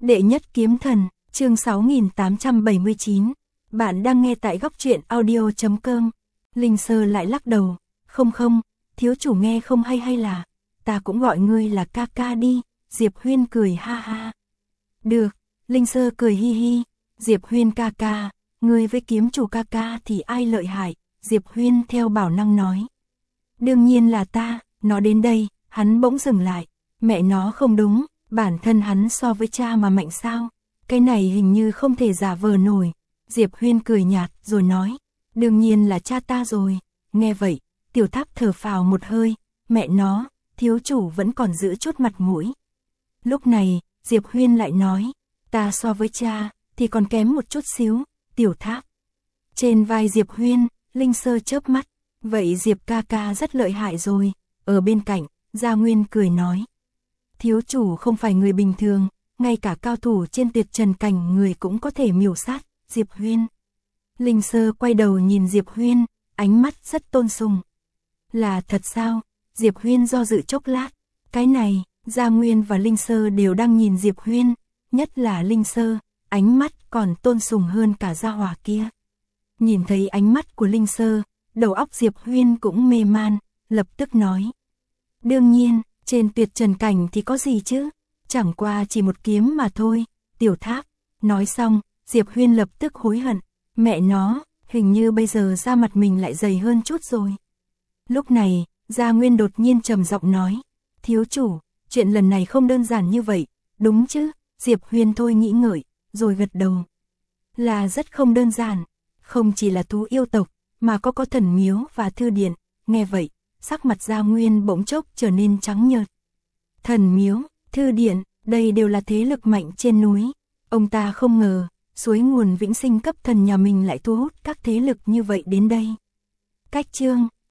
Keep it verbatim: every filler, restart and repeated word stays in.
Đệ nhất kiếm thần, chương sáu nghìn tám trăm bảy mươi chín. Bạn đang nghe tại góc truyện audio chấm com. Linh Sơ lại lắc đầu, không không, thiếu chủ nghe không hay hay là, ta cũng gọi ngươi là ca ca đi. Diệp Huyên cười ha ha. Được, Linh Sơ cười hi hi. Diệp Huyên ca ca, ngươi với kiếm chủ ca ca thì ai lợi hại? Diệp Huyên theo bảo năng nói. Đương nhiên là ta. Nó đến đây, hắn bỗng dừng lại. Mẹ nó không đúng, bản thân hắn so với cha mà mạnh sao? Cái này hình như không thể giả vờ nổi. Diệp Huyên cười nhạt rồi nói, đương nhiên là cha ta rồi. Nghe vậy, Tiểu Tháp thở phào một hơi, mẹ nó, thiếu chủ vẫn còn giữ chút mặt mũi. Lúc này, Diệp Huyên lại nói, ta so với cha thì còn kém một chút xíu. Tiểu Tháp. Trên vai Diệp Huyên, Linh Sơ chớp mắt, vậy Diệp ca ca rất lợi hại rồi. Ở bên cạnh, Gia Nguyên cười nói, thiếu chủ không phải người bình thường, ngay cả cao thủ trên tuyệt trần cảnh người cũng có thể miểu sát. Diệp Huyên. Linh Sơ quay đầu nhìn Diệp Huyên, ánh mắt rất tôn sùng. Là thật sao? Diệp Huyên do dự chốc lát. Cái này, Gia Nguyên và Linh Sơ đều đang nhìn Diệp Huyên, nhất là Linh Sơ, ánh mắt còn tôn sùng hơn cả Gia Hỏa kia. Nhìn thấy ánh mắt của Linh Sơ, đầu óc Diệp Huyên cũng mê man, lập tức nói. Đương nhiên, trên tuyệt trần cảnh thì có gì chứ? Chẳng qua chỉ một kiếm mà thôi. Tiểu Tháp. Nói xong, Diệp Huyên lập tức hối hận. Mẹ nó, hình như bây giờ da mặt mình lại dày hơn chút rồi. Lúc này, Gia Nguyên đột nhiên trầm giọng nói. Thiếu chủ, chuyện lần này không đơn giản như vậy, đúng chứ? Diệp Huyên thôi nghĩ ngợi, rồi gật đầu. Là rất không đơn giản. Không chỉ là thú yêu tộc, mà có có thần miếu và thư điện. Nghe vậy, sắc mặt Gia Nguyên bỗng chốc trở nên trắng nhợt. Thần miếu, thư điện, đây đều là thế lực mạnh trên núi. Ông ta không ngờ, suối nguồn vĩnh sinh cấp thần nhà mình lại thu hút các thế lực như vậy đến đây. Cách chương